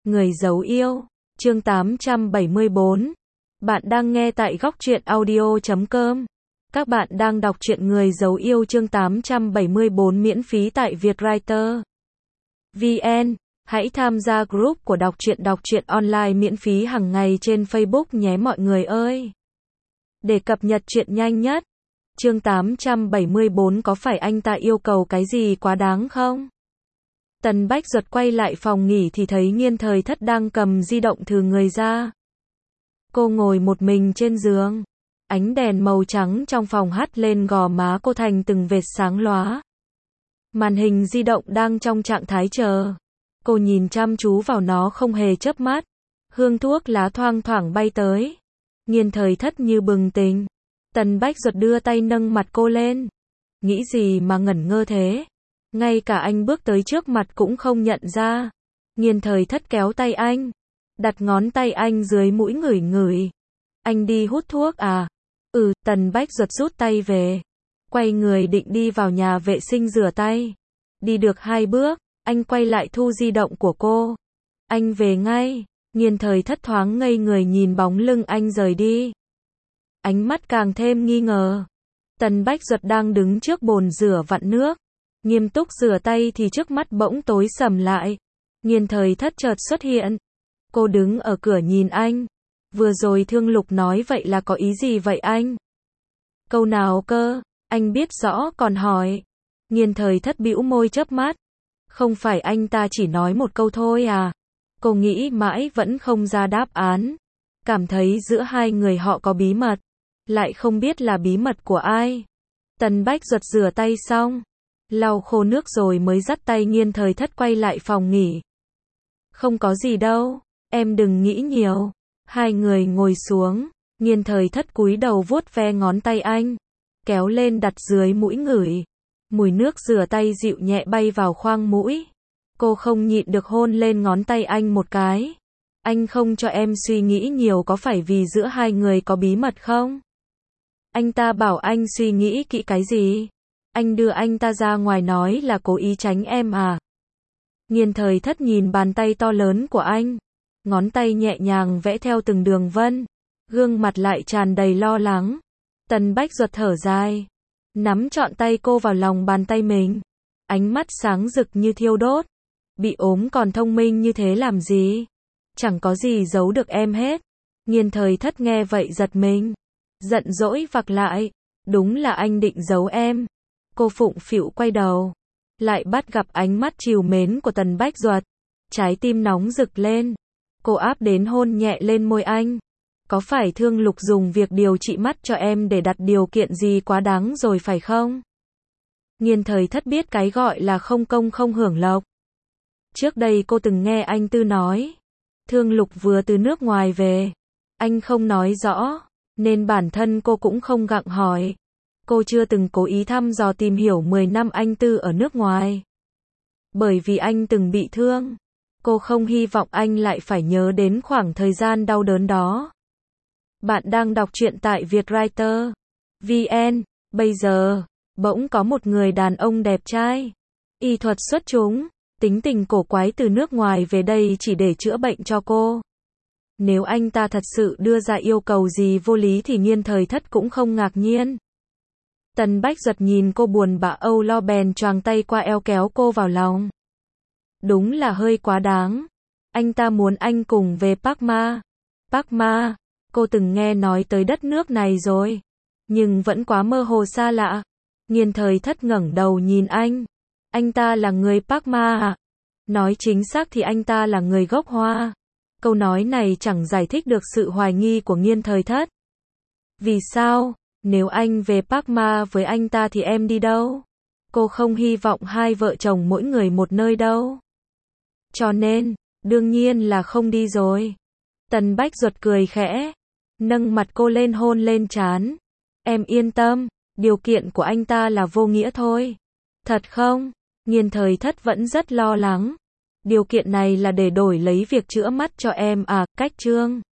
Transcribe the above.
Người giấu yêu, chương 874. Bạn đang nghe tại góc truyện audio.com. Các bạn đang đọc truyện Người giấu yêu chương 874 miễn phí tại Vietwriter VN. Hãy tham gia group của đọc truyện online miễn phí hàng ngày trên Facebook nhé mọi người ơi. Để cập nhật truyện nhanh nhất. Chương 874 có phải anh ta yêu cầu cái gì quá đáng không? Tần Bách Duật quay lại phòng nghỉ thì thấy Nghiên Thời Thất đang cầm di động thừ người ra. Cô ngồi một mình trên giường. Ánh đèn màu trắng trong phòng hắt lên gò má cô thành từng vệt sáng lóa. Màn hình di động đang trong trạng thái chờ. Cô nhìn chăm chú vào nó không hề chớp mắt. Hương thuốc lá thoang thoảng bay tới. Nghiên Thời Thất như bừng tỉnh. Tần Bách Duật đưa tay nâng mặt cô lên. Nghĩ gì mà ngẩn ngơ thế? Ngay cả anh bước tới trước mặt cũng không nhận ra. Nghiên Thời Thất kéo tay anh. Đặt ngón tay anh dưới mũi ngửi ngửi. Anh đi hút thuốc à? Tần Bách Duật rút tay về. Quay người định đi vào nhà vệ sinh rửa tay. Đi được 2 bước, anh quay lại thu di động của cô. Anh về ngay. Nghiên Thời Thất thoáng ngây người nhìn bóng lưng anh rời đi. Ánh mắt càng thêm nghi ngờ. Tần Bách Duật đang đứng trước bồn rửa vặn nước. Nghiêm túc rửa tay thì trước mắt bỗng tối sầm lại. Nghiên Thời Thất chợt xuất hiện. Cô đứng ở cửa nhìn anh. Vừa rồi Thương Lục nói vậy là có ý gì vậy anh? Câu nào cơ? Anh biết rõ còn hỏi. Nghiên Thời Thất bĩu môi chớp mắt. Không phải anh ta chỉ nói một câu thôi à? Cô nghĩ mãi vẫn không ra đáp án. Cảm thấy giữa hai người họ có bí mật. Lại không biết là bí mật của ai. Tần Bách Duật rửa tay xong. Lau khô nước rồi mới dắt tay Nghiên Thời Thất quay lại phòng nghỉ. Không có gì đâu, em đừng nghĩ nhiều. Hai người ngồi xuống, Nghiên Thời Thất cúi đầu vuốt ve ngón tay anh, kéo lên đặt dưới mũi ngửi. Mùi nước rửa tay dịu nhẹ bay vào khoang mũi. Cô không nhịn được hôn lên ngón tay anh một cái. Anh không cho em suy nghĩ nhiều có phải vì giữa hai người có bí mật không? Anh ta bảo anh suy nghĩ kỹ cái gì? Anh đưa anh ta ra ngoài nói là cố ý tránh em à? Nghiên Thời Thất nhìn bàn tay to lớn của anh. Ngón tay nhẹ nhàng vẽ theo từng đường vân. Gương mặt lại tràn đầy lo lắng. Tần Bách Duật thở dài. Nắm trọn tay cô vào lòng bàn tay mình. Ánh mắt sáng rực như thiêu đốt. Bị ốm còn thông minh như thế làm gì? Chẳng có gì giấu được em hết. Nghiên Thời Thất nghe vậy giật mình. Giận dỗi vặc lại. Đúng là anh định giấu em. Cô phụng phịu quay đầu. Lại bắt gặp ánh mắt trìu mến của Tần Bách Duật. Trái tim nóng rực lên. Cô áp đến hôn nhẹ lên môi anh. Có phải Thương Lục dùng việc điều trị mắt cho em để đặt điều kiện gì quá đáng rồi phải không? Nghiên Thời Thất biết cái gọi là không công không hưởng lộc. Trước đây cô từng nghe anh Tư nói. Thương Lục vừa từ nước ngoài về. Anh không nói rõ. Nên bản thân cô cũng không gặng hỏi. Cô chưa từng cố ý thăm dò tìm hiểu 10 năm anh Tư ở nước ngoài. Bởi vì anh từng bị thương. Cô không hy vọng anh lại phải nhớ đến khoảng thời gian đau đớn đó. Bạn đang đọc truyện tại Vietwriter VN. Bây giờ, bỗng có một người đàn ông đẹp trai. Y thuật xuất chúng. Tính tình cổ quái từ nước ngoài về đây chỉ để chữa bệnh cho cô. Nếu anh ta thật sự đưa ra yêu cầu gì vô lý thì Nghiên Thời Thất cũng không ngạc nhiên. Tần Bách Duật nhìn cô buồn bã âu lo bèn choàng tay qua eo kéo cô vào lòng. Đúng là hơi quá đáng. Anh ta muốn anh cùng về Park Ma. Park Ma, cô từng nghe nói tới đất nước này rồi. Nhưng vẫn quá mơ hồ xa lạ. Nghiên Thời Thất ngẩng đầu nhìn anh. Anh ta là người Park Ma à? Nói chính xác thì anh ta là người gốc Hoa. Câu nói này chẳng giải thích được sự hoài nghi của Nghiên Thời Thất. Vì sao? Nếu anh về Park Ma với anh ta thì em đi đâu? Cô không hy vọng hai vợ chồng mỗi người một nơi đâu. Cho nên, đương nhiên là không đi rồi. Tần Bách Duật cười khẽ. Nâng mặt cô lên hôn lên trán. Em yên tâm, điều kiện của anh ta là vô nghĩa thôi. Thật không? Nghiên Thời Thất vẫn rất lo lắng. Điều kiện này là để đổi lấy việc chữa mắt cho em à? Cách Trương